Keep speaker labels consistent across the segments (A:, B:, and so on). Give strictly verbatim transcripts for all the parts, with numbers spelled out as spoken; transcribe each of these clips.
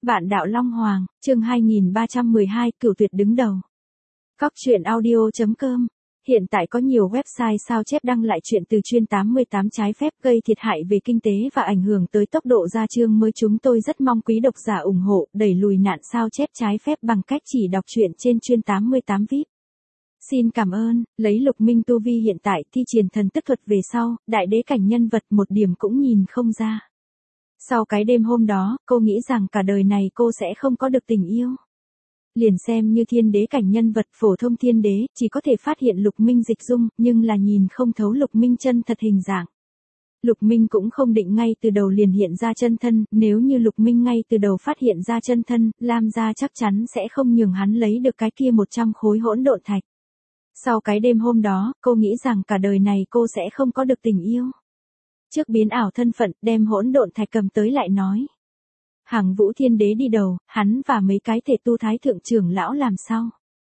A: Bạn đạo Long Hoàng, chương hai nghìn ba trăm mười hai, Cửu Tuyệt đứng đầu. Góc truyện audio chấm com. Hiện tại có nhiều website sao chép đăng lại chuyện từ chuyên tám mươi tám trái phép gây thiệt hại về kinh tế và ảnh hưởng tới tốc độ ra chương mới. Chúng tôi rất mong quý độc giả ủng hộ, đẩy lùi nạn sao chép trái phép bằng cách chỉ đọc truyện trên chuyên tám mươi tám vi ai pi. Xin cảm ơn. Lấy Lục Minh tu vi hiện tại thi triển thần tức thuật về sau, đại đế cảnh nhân vật một điểm cũng nhìn không ra. Sau cái đêm hôm đó, cô nghĩ rằng cả đời này cô sẽ không có được tình yêu. Liền xem như thiên đế cảnh nhân vật phổ thông thiên đế, chỉ có thể phát hiện Lục Minh dịch dung, nhưng là nhìn không thấu Lục Minh chân thật hình dạng. Lục Minh cũng không định ngay từ đầu liền hiện ra chân thân, nếu như Lục Minh ngay từ đầu phát hiện ra chân thân, Lam gia chắc chắn sẽ không nhường hắn lấy được cái kia một trăm khối hỗn độn thạch. Sau cái đêm hôm đó, cô nghĩ rằng cả đời này cô sẽ không có được tình yêu. Trước biến ảo thân phận, đem hỗn độn thạch cầm tới lại nói. Hằng Vũ Thiên Đế đi đầu, hắn và mấy cái thể tu thái thượng trưởng lão làm sao?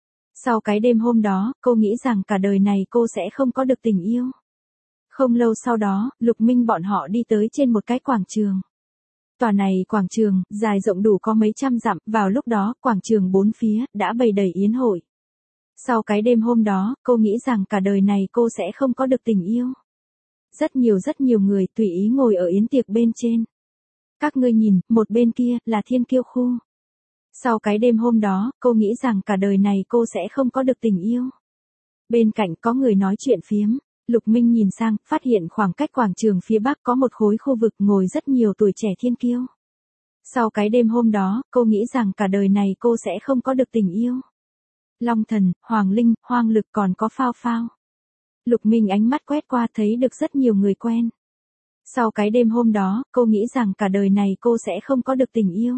A: Sau cái đêm hôm đó, cô nghĩ rằng cả đời này cô sẽ không có được tình yêu. Không lâu sau đó, Lục Minh bọn họ đi tới trên một cái quảng trường. Tòa này quảng trường, dài rộng đủ có mấy trăm dặm, vào lúc đó, quảng trường bốn phía, đã bày đầy yến hội. Sau cái đêm hôm đó, cô nghĩ rằng cả đời này cô sẽ không có được tình yêu. Rất nhiều rất nhiều người tùy ý ngồi ở yến tiệc bên trên. Các ngươi nhìn, một bên kia, là thiên kiêu khu. Sau cái đêm hôm đó, cô nghĩ rằng cả đời này cô sẽ không có được tình yêu. Bên cạnh có người nói chuyện phiếm. Lục Minh nhìn sang, phát hiện khoảng cách quảng trường phía bắc có một khối khu vực ngồi rất nhiều tuổi trẻ thiên kiêu. Sau cái đêm hôm đó, cô nghĩ rằng cả đời này cô sẽ không có được tình yêu. Long Thần, Hoàng Linh, Hoang Lực còn có Phao Phao. Lục Minh ánh mắt quét qua thấy được rất nhiều người quen. Sau cái đêm hôm đó, cô nghĩ rằng cả đời này cô sẽ không có được tình yêu.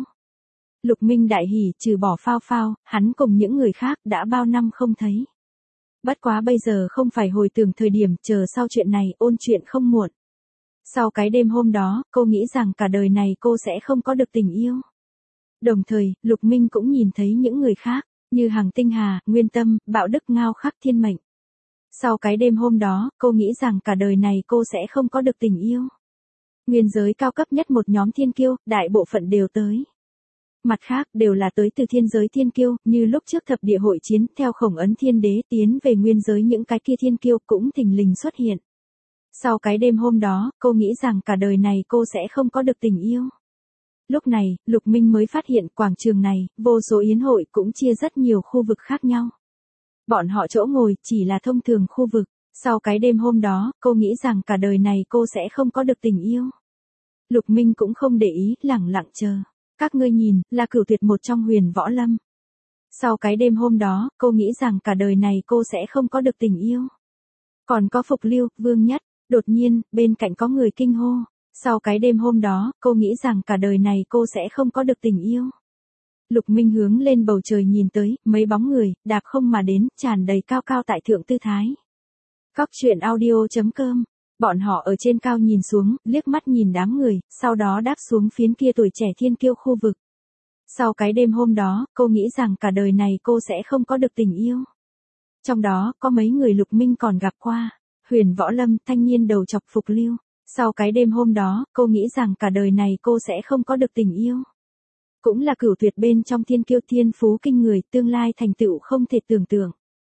A: Lục Minh đại hỉ, trừ bỏ Phao Phao, hắn cùng những người khác đã bao năm không thấy. Bất quá bây giờ không phải hồi tưởng thời điểm, chờ sau chuyện này, ôn chuyện không muộn. Sau cái đêm hôm đó, cô nghĩ rằng cả đời này cô sẽ không có được tình yêu. Đồng thời, Lục Minh cũng nhìn thấy những người khác, như Hằng Tinh Hà, Nguyên Tâm, Bạo Đức Ngao Khắc Thiên Mệnh. Sau cái đêm hôm đó, cô nghĩ rằng cả đời này cô sẽ không có được tình yêu. Nguyên giới cao cấp nhất một nhóm thiên kiêu, đại bộ phận đều tới. Mặt khác, đều là tới từ thiên giới thiên kiêu, như lúc trước thập địa hội chiến, theo Khổng Ấn Thiên Đế tiến về nguyên giới những cái kia thiên kiêu cũng thình lình xuất hiện. Sau cái đêm hôm đó, cô nghĩ rằng cả đời này cô sẽ không có được tình yêu. Lúc này, Lục Minh mới phát hiện quảng trường này, vô số yến hội cũng chia rất nhiều khu vực khác nhau. Bọn họ chỗ ngồi chỉ là thông thường khu vực. Sau cái đêm hôm đó, cô nghĩ rằng cả đời này cô sẽ không có được tình yêu. Lục Minh cũng không để ý, lẳng lặng chờ. Các ngươi nhìn, là Cửu Tuyệt một trong Huyền Võ Lâm. Sau cái đêm hôm đó, cô nghĩ rằng cả đời này cô sẽ không có được tình yêu. Còn có Phục Lưu, Vương Nhất, đột nhiên, bên cạnh có người kinh hô. Sau cái đêm hôm đó, cô nghĩ rằng cả đời này cô sẽ không có được tình yêu. Lục Minh hướng lên bầu trời nhìn tới, mấy bóng người, đạp không mà đến, tràn đầy cao cao tại thượng tư thái. Góc truyện audio chấm com. Bọn họ ở trên cao nhìn xuống, liếc mắt nhìn đám người, sau đó đáp xuống phiến kia tuổi trẻ thiên kiêu khu vực. Sau cái đêm hôm đó, cô nghĩ rằng cả đời này cô sẽ không có được tình yêu. Trong đó, có mấy người Lục Minh còn gặp qua. Huyền Võ Lâm, thanh niên đầu chọc Phục Lưu. Sau cái đêm hôm đó, cô nghĩ rằng cả đời này cô sẽ không có được tình yêu. Cũng là Cửu Tuyệt bên trong thiên kiêu thiên phú kinh người, tương lai thành tựu không thể tưởng tượng.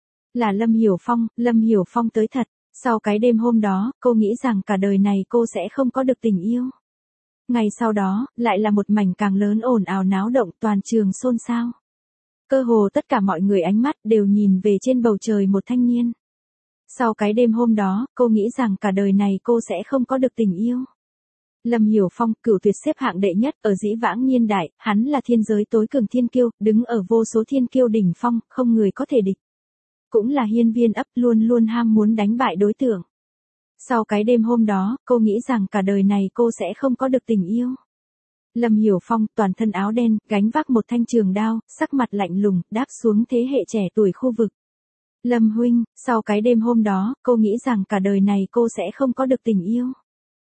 A: Là Lâm Hiểu Phong, Lâm Hiểu Phong tới thật. Sau cái đêm hôm đó, cô nghĩ rằng cả đời này cô sẽ không có được tình yêu. Ngày sau đó, lại là một mảnh càng lớn ồn ào náo động, toàn trường xôn xao. Cơ hồ tất cả mọi người ánh mắt đều nhìn về trên bầu trời một thanh niên. Sau cái đêm hôm đó, cô nghĩ rằng cả đời này cô sẽ không có được tình yêu. Lâm Hiểu Phong, Cửu Tuyệt xếp hạng đệ nhất ở dĩ vãng niên đại, hắn là thiên giới tối cường thiên kiêu, đứng ở vô số thiên kiêu đỉnh phong, không người có thể địch. Cũng là hiên viên ấp, luôn luôn ham muốn đánh bại đối tượng. Sau cái đêm hôm đó, cô nghĩ rằng cả đời này cô sẽ không có được tình yêu. Lâm Hiểu Phong, toàn thân áo đen, gánh vác một thanh trường đao, sắc mặt lạnh lùng, đáp xuống thế hệ trẻ tuổi khu vực. Lâm huynh, sau cái đêm hôm đó, cô nghĩ rằng cả đời này cô sẽ không có được tình yêu.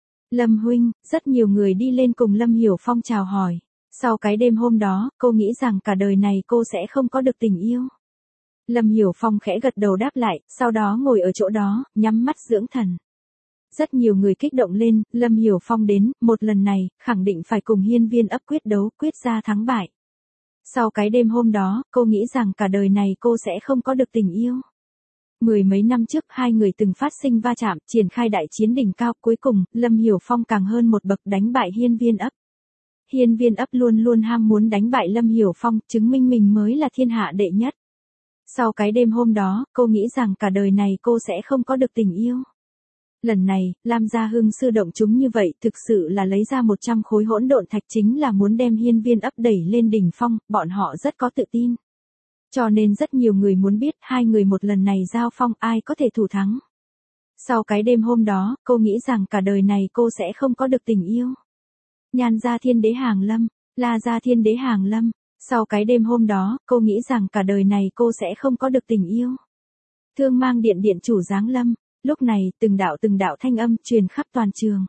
A: Lâm huynh, rất nhiều người đi lên cùng Lâm Hiểu Phong chào hỏi. Sau cái đêm hôm đó, cô nghĩ rằng cả đời này cô sẽ không có được tình yêu. Lâm Hiểu Phong khẽ gật đầu đáp lại, sau đó ngồi ở chỗ đó, nhắm mắt dưỡng thần. Rất nhiều người kích động lên, Lâm Hiểu Phong đến, một lần này, khẳng định phải cùng hiên viên ấp quyết đấu, quyết ra thắng bại. Sau cái đêm hôm đó, cô nghĩ rằng cả đời này cô sẽ không có được tình yêu. Mười mấy năm trước, hai người từng phát sinh va chạm, triển khai đại chiến đỉnh cao, cuối cùng, Lâm Hiểu Phong càng hơn một bậc đánh bại hiên viên ấp. Hiên viên ấp luôn luôn ham muốn đánh bại Lâm Hiểu Phong, chứng minh mình mới là thiên hạ đệ nhất. Sau cái đêm hôm đó, cô nghĩ rằng cả đời này cô sẽ không có được tình yêu. Lần này, Lam Gia Hưng sư động chúng như vậy, thực sự là lấy ra một trăm khối hỗn độn thạch, chính là muốn đem hiên viên ấp đẩy lên đỉnh phong, bọn họ rất có tự tin. Cho nên rất nhiều người muốn biết hai người một lần này giao phong ai có thể thủ thắng. Sau cái đêm hôm đó, cô nghĩ rằng cả đời này cô sẽ không có được tình yêu. Nhan Gia Thiên Đế Hàng Lâm, La Gia Thiên Đế Hàng Lâm. Sau cái đêm hôm đó, cô nghĩ rằng cả đời này cô sẽ không có được tình yêu. Thương Mang Điện điện chủ giáng lâm. Lúc này, từng đạo từng đạo thanh âm truyền khắp toàn trường.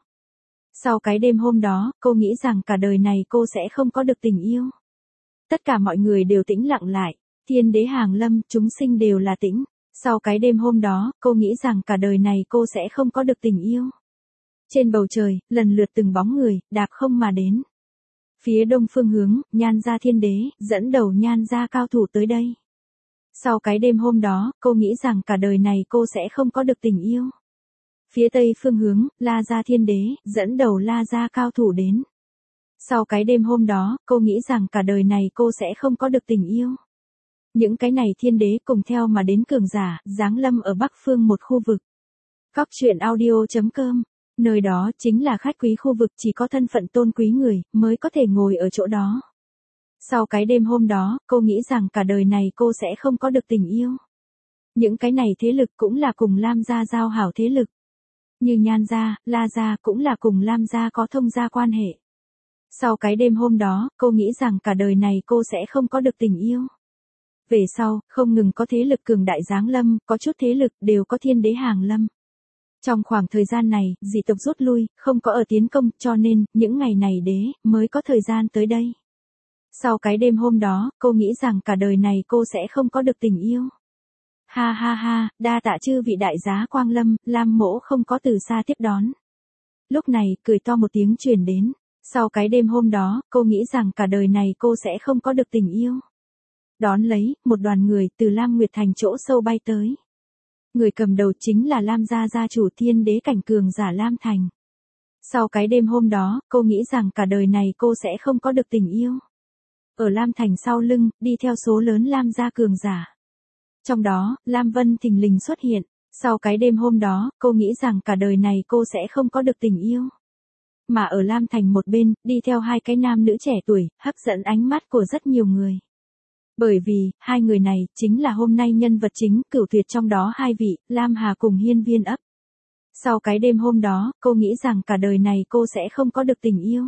A: Sau cái đêm hôm đó, cô nghĩ rằng cả đời này cô sẽ không có được tình yêu. Tất cả mọi người đều tĩnh lặng lại. Thiên Đế Hàng Lâm, chúng sinh đều là tĩnh. Sau cái đêm hôm đó, cô nghĩ rằng cả đời này cô sẽ không có được tình yêu. Trên bầu trời, lần lượt từng bóng người, đạp không mà đến. Phía đông phương hướng, Nhan Gia Thiên Đế, dẫn đầu Nhan Gia cao thủ tới đây. Sau cái đêm hôm đó, cô nghĩ rằng cả đời này cô sẽ không có được tình yêu. Phía tây phương hướng, La Gia Thiên Đế, dẫn đầu La Gia cao thủ đến. Sau cái đêm hôm đó, cô nghĩ rằng cả đời này cô sẽ không có được tình yêu. Những cái này thiên đế cùng theo mà đến cường giả, giáng lâm ở bắc phương một khu vực. Góc truyện audio chấm com, nơi đó chính là khách quý khu vực, chỉ có thân phận tôn quý người, mới có thể ngồi ở chỗ đó. Sau cái đêm hôm đó, cô nghĩ rằng cả đời này cô sẽ không có được tình yêu. Những cái này thế lực cũng là cùng Lam Gia giao hảo thế lực. Như Nhan Gia, La Gia cũng là cùng Lam Gia có thông gia quan hệ. Sau cái đêm hôm đó, cô nghĩ rằng cả đời này cô sẽ không có được tình yêu. Về sau, không ngừng có thế lực cường đại giáng lâm, có chút thế lực đều có thiên đế hàng lâm. Trong khoảng thời gian này, dị tộc rút lui, không có ở tiến công, cho nên, những ngày này đế, mới có thời gian tới đây. Sau cái đêm hôm đó, cô nghĩ rằng cả đời này cô sẽ không có được tình yêu. Ha ha ha, đa tạ chư vị đại giá quang lâm, Lam mỗ không có từ xa tiếp đón. Lúc này, cười to một tiếng truyền đến. Sau cái đêm hôm đó, cô nghĩ rằng cả đời này cô sẽ không có được tình yêu. Đón lấy, một đoàn người từ Lam Nguyệt Thành chỗ sâu bay tới. Người cầm đầu chính là Lam Gia gia chủ thiên đế cảnh cường giả Lam Thành. Sau cái đêm hôm đó, cô nghĩ rằng cả đời này cô sẽ không có được tình yêu. Ở Lam Thành sau lưng, đi theo số lớn Lam Gia cường giả. Trong đó, Lam Vân thình lình xuất hiện. Sau cái đêm hôm đó, cô nghĩ rằng cả đời này cô sẽ không có được tình yêu. Mà ở Lam Thành một bên, đi theo hai cái nam nữ trẻ tuổi, hấp dẫn ánh mắt của rất nhiều người. Bởi vì, hai người này, chính là hôm nay nhân vật chính, cửu tuyệt trong đó hai vị, Lam Hà cùng hiên viên ấp. Sau cái đêm hôm đó, cô nghĩ rằng cả đời này cô sẽ không có được tình yêu.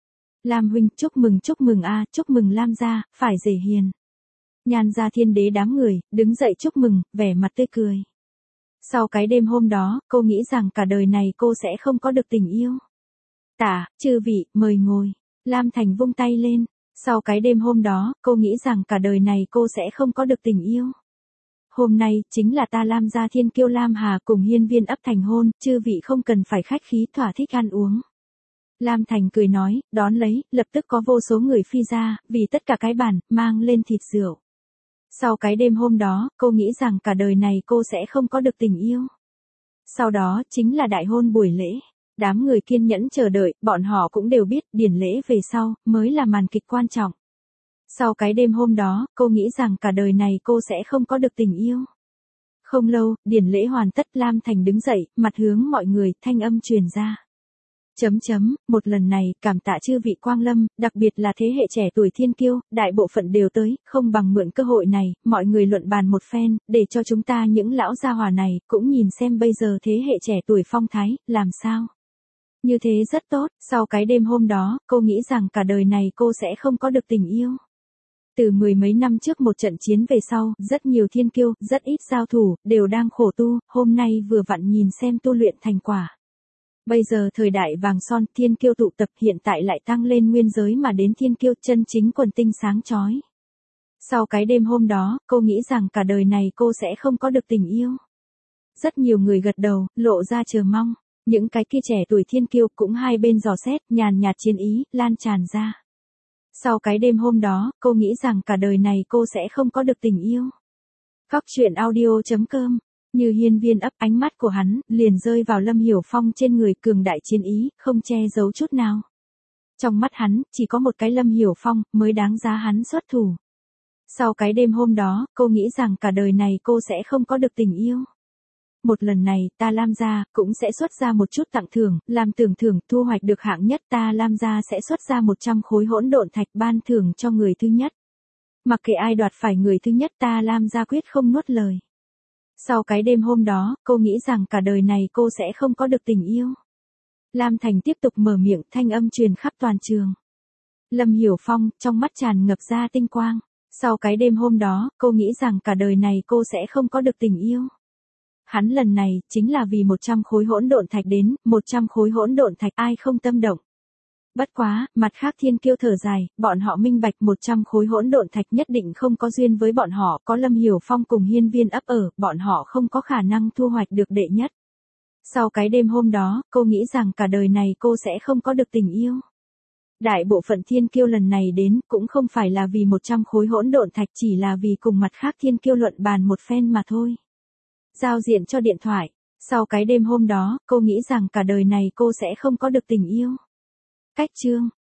A: Lam huynh, chúc mừng chúc mừng a, chúc mừng Lam gia, phải rể hiền. Nhan Gia Thiên Đế đám người, đứng dậy chúc mừng, vẻ mặt tươi cười. Sau cái đêm hôm đó, cô nghĩ rằng cả đời này cô sẽ không có được tình yêu. Tả, chư vị, mời ngồi. Lam Thành vung tay lên. Sau cái đêm hôm đó, cô nghĩ rằng cả đời này cô sẽ không có được tình yêu. Hôm nay, chính là ta Lam Gia Thiên Kiêu Lam Hà cùng hiên viên ấp thành hôn, chư vị không cần phải khách khí, thỏa thích ăn uống. Lam Thành cười nói, đón lấy, lập tức có vô số người phi ra, vì tất cả cái bàn, mang lên thịt rượu. Sau cái đêm hôm đó, cô nghĩ rằng cả đời này cô sẽ không có được tình yêu. Sau đó, chính là đại hôn buổi lễ. Đám người kiên nhẫn chờ đợi, bọn họ cũng đều biết, điển lễ về sau, mới là màn kịch quan trọng. Sau cái đêm hôm đó, cô nghĩ rằng cả đời này cô sẽ không có được tình yêu. Không lâu, điển lễ hoàn tất, Lam Thành đứng dậy, mặt hướng mọi người, thanh âm truyền ra. Chấm chấm, một lần này, cảm tạ chư vị quang lâm, đặc biệt là thế hệ trẻ tuổi thiên kiêu, đại bộ phận đều tới, không bằng mượn cơ hội này, mọi người luận bàn một phen, để cho chúng ta những lão gia hỏa này, cũng nhìn xem bây giờ thế hệ trẻ tuổi phong thái, làm sao. Như thế rất tốt, sau cái đêm hôm đó, cô nghĩ rằng cả đời này cô sẽ không có được tình yêu. Từ mười mấy năm trước một trận chiến về sau, rất nhiều thiên kiêu, rất ít giao thủ, đều đang khổ tu, hôm nay vừa vặn nhìn xem tu luyện thành quả. Bây giờ thời đại vàng son, thiên kiêu tụ tập hiện tại lại tăng lên nguyên giới mà đến thiên kiêu chân chính quần tinh sáng chói. Sau cái đêm hôm đó, cô nghĩ rằng cả đời này cô sẽ không có được tình yêu. Rất nhiều người gật đầu, lộ ra chờ mong. Những cái kia trẻ tuổi thiên kiêu cũng hai bên dò xét, nhàn nhạt chiến ý, lan tràn ra. Sau cái đêm hôm đó, cô nghĩ rằng cả đời này cô sẽ không có được tình yêu. Cóc truyện audio chấm com. Như hiên viên ấp, ánh mắt của hắn liền rơi vào Lâm Hiểu Phong trên người, cường đại chiến ý, không che giấu chút nào. Trong mắt hắn, chỉ có một cái Lâm Hiểu Phong mới đáng giá hắn xuất thủ. Sau cái đêm hôm đó, cô nghĩ rằng cả đời này cô sẽ không có được tình yêu. Một lần này, ta Lam gia cũng sẽ xuất ra một chút tặng thưởng, làm tưởng thưởng, thu hoạch được hạng nhất, ta Lam gia sẽ xuất ra một trăm khối hỗn độn thạch ban thưởng cho người thứ nhất. Mặc kệ ai đoạt phải người thứ nhất, ta Lam gia quyết không nuốt lời. Sau cái đêm hôm đó, cô nghĩ rằng cả đời này cô sẽ không có được tình yêu. Lam Thành tiếp tục mở miệng, thanh âm truyền khắp toàn trường. Lâm Hiểu Phong, trong mắt tràn ngập ra tinh quang. Sau cái đêm hôm đó, cô nghĩ rằng cả đời này cô sẽ không có được tình yêu. Hắn lần này, chính là vì một trăm khối hỗn độn thạch đến, một trăm khối hỗn độn thạch ai không tâm động. Bất quá, mặt khác thiên kiêu thở dài, bọn họ minh bạch một trăm khối hỗn độn thạch nhất định không có duyên với bọn họ, có Lâm Hiểu Phong cùng hiên viên ấp ở, bọn họ không có khả năng thu hoạch được đệ nhất. Sau cái đêm hôm đó, cô nghĩ rằng cả đời này cô sẽ không có được tình yêu. Đại bộ phận thiên kiêu lần này đến, cũng không phải là vì một trăm khối hỗn độn thạch, chỉ là vì cùng mặt khác thiên kiêu luận bàn một phen mà thôi. Giao diện cho điện thoại. Sau cái đêm hôm đó, cô nghĩ rằng cả đời này cô sẽ không có được tình yêu. Cách chương.